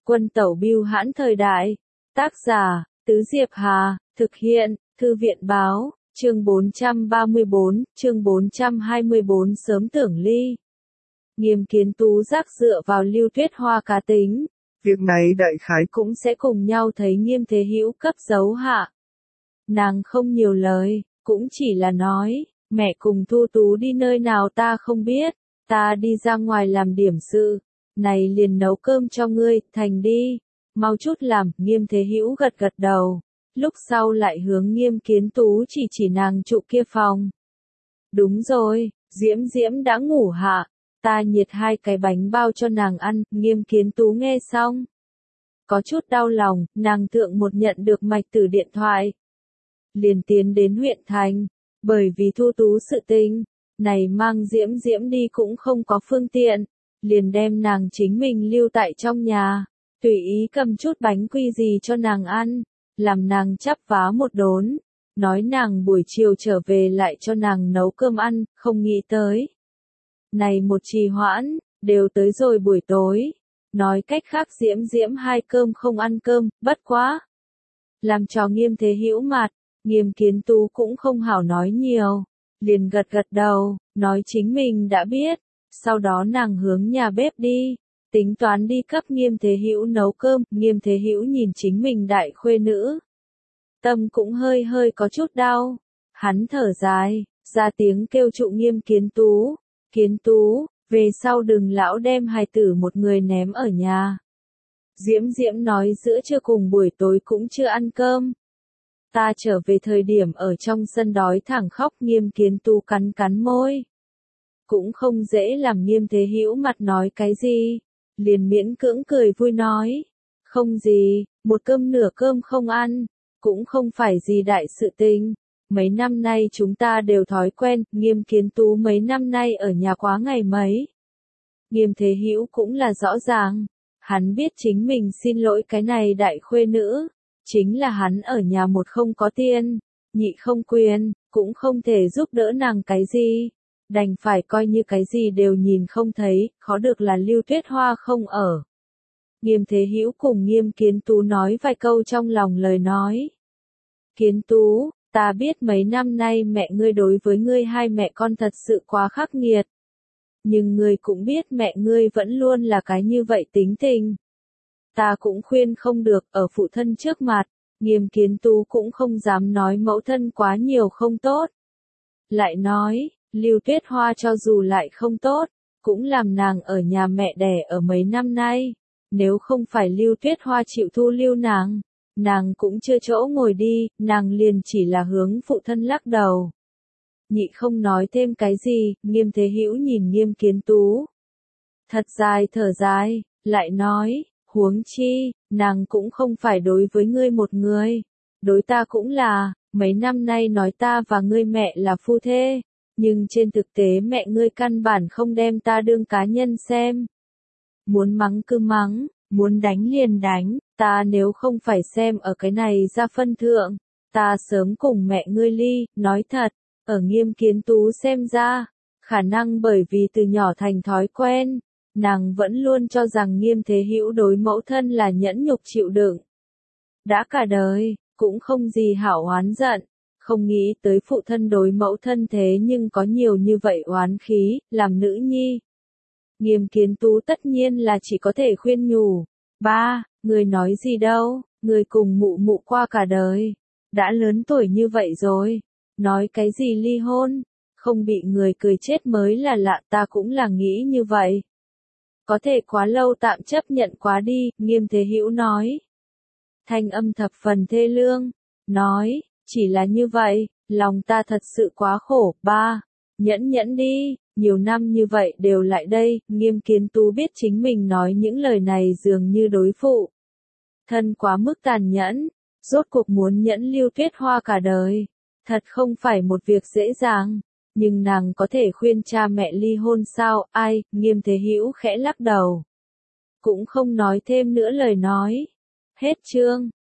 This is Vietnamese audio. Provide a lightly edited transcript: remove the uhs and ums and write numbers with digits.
Quân tẩu bưu hãn thời đại. Tác giả, Tứ Diệp Hà, thực hiện, Thư viện báo, chương 434, chương 424 sớm tưởng ly. Nghiêm Kiến Tú giác dựa vào Lưu Tuyết Hoa cá tính. Việc này đại khái cũng sẽ cùng nhau thấy Nghiêm Thế Hữu cấp dấu hạ. Nàng không nhiều lời, cũng chỉ là nói, mẹ cùng Thu Tú đi nơi nào ta không biết, ta đi ra ngoài làm điểm sự, này liền nấu cơm cho ngươi, thành đi, mau chút làm. Nghiêm Thế Hữu gật gật đầu, lúc sau lại hướng Nghiêm Kiến Tú chỉ nàng trụ kia phòng. Đúng rồi, Diễm Diễm đã ngủ hạ, ta nhiệt 2 cái bánh bao cho nàng ăn. Nghiêm Kiến Tú nghe xong, có chút đau lòng, nàng thượng một nhận được Mạch Tử điện thoại, liền tiến đến huyện thành, bởi vì Thu Tú sự tình, này mang Diễm Diễm đi cũng không có phương tiện, liền đem nàng chính mình lưu tại trong nhà, tùy ý cầm chút bánh quy gì cho nàng ăn, làm nàng chắp vá một đốn, nói nàng buổi chiều trở về lại cho nàng nấu cơm ăn. Không nghĩ tới, này một trì hoãn, đều tới rồi buổi tối. Nói cách khác Diễm Diễm 2 cơm không ăn cơm, bất quá. Làm cho Nghiêm Thế Hữu mặt, Nghiêm Kiến Tú cũng không hảo nói nhiều, liền gật gật đầu, nói chính mình đã biết, sau đó nàng hướng nhà bếp đi, tính toán đi cấp Nghiêm Thế Hữu nấu cơm. Nghiêm Thế Hữu nhìn chính mình đại khuê nữ, tâm cũng hơi có chút đau, hắn thở dài, ra tiếng kêu trụ Nghiêm Kiến Tú, Kiến Tú, về sau đừng lão đem hài tử một người ném ở nhà. Diễm Diễm nói giữa trưa cùng buổi tối cũng chưa ăn cơm. Ta trở về thời điểm ở trong sân đói thẳng khóc. Nghiêm Kiến Tú cắn môi. Cũng không dễ làm Nghiêm Thế Hữu mặt nói cái gì, liền miễn cưỡng cười vui nói, không gì, một cơm nửa cơm không ăn, cũng không phải gì đại sự tình. Mấy năm nay chúng ta đều thói quen. Nghiêm Kiến Tú mấy năm nay ở nhà quá ngày mấy. Nghiêm Thế Hữu cũng là rõ ràng, hắn biết chính mình xin lỗi cái này đại khuê nữ, chính là hắn ở nhà một không có tiền, nhị không quyền, cũng không thể giúp đỡ nàng cái gì, đành phải coi như cái gì đều nhìn không thấy. Khó được là Lưu Tuyết Hoa không ở. Nghiêm Thế Hữu cùng Nghiêm Kiến Tú nói vài câu trong lòng lời nói. Kiến Tú, ta biết mấy năm nay mẹ ngươi đối với ngươi hai mẹ con thật sự quá khắc nghiệt. Nhưng ngươi cũng biết mẹ ngươi vẫn luôn là cái như vậy tính tình. Ta cũng khuyên không được. Ở phụ thân trước mặt, Nghiêm Kiến Tú cũng không dám nói mẫu thân quá nhiều không tốt. Lại nói, Lưu Tuyết Hoa cho dù lại không tốt, cũng làm nàng ở nhà mẹ đẻ ở mấy năm nay. Nếu không phải Lưu Tuyết Hoa chịu thu lưu nàng cũng chưa chỗ ngồi đi. Nàng liền chỉ là hướng phụ thân lắc đầu. Nhị không nói thêm cái gì. Nghiêm Thế Hữu nhìn Nghiêm Kiến Tú, thật dài thở dài, lại nói, huống chi, nàng cũng không phải đối với ngươi một người, đối ta cũng là. Mấy năm nay nói ta và ngươi mẹ là phu thê, nhưng trên thực tế mẹ ngươi căn bản không đem ta đương cá nhân xem. Muốn mắng cứ mắng, muốn đánh liền đánh, ta nếu không phải xem ở cái này ra phân thượng, ta sớm cùng mẹ ngươi ly. Nói thật, ở Nghiêm Kiến Tú xem ra, khả năng bởi vì từ nhỏ thành thói quen, nàng vẫn luôn cho rằng Nghiêm Thế Hữu đối mẫu thân là nhẫn nhục chịu đựng. Đã cả đời, cũng không gì hảo oán giận, không nghĩ tới phụ thân đối mẫu thân thế nhưng có nhiều như vậy oán khí. Làm nữ nhi, Nghiêm Kiến Tú tất nhiên là chỉ có thể khuyên nhủ, ba, người nói gì đâu, người cùng mụ mụ qua cả đời, đã lớn tuổi như vậy rồi, nói cái gì ly hôn, không bị người cười chết mới là lạ. Ta cũng là nghĩ như vậy. Có thể quá lâu tạm chấp nhận quá đi. Nghiêm Thế Hữu nói, thanh âm thập phần thê lương, nói, chỉ là như vậy, lòng ta thật sự quá khổ. Ba, nhẫn đi, nhiều năm như vậy đều lại đây. Nghiêm Kiến Tú biết chính mình nói những lời này dường như đối phụ thân quá mức tàn nhẫn, rốt cuộc muốn nhẫn Lưu Tuyết Hoa cả đời, thật không phải một việc dễ dàng. Nhưng nàng có thể khuyên cha mẹ ly hôn sao? Ai? Nghiêm Thế Hữu khẽ lắc đầu, cũng không nói thêm nữa lời nói. Hết chương.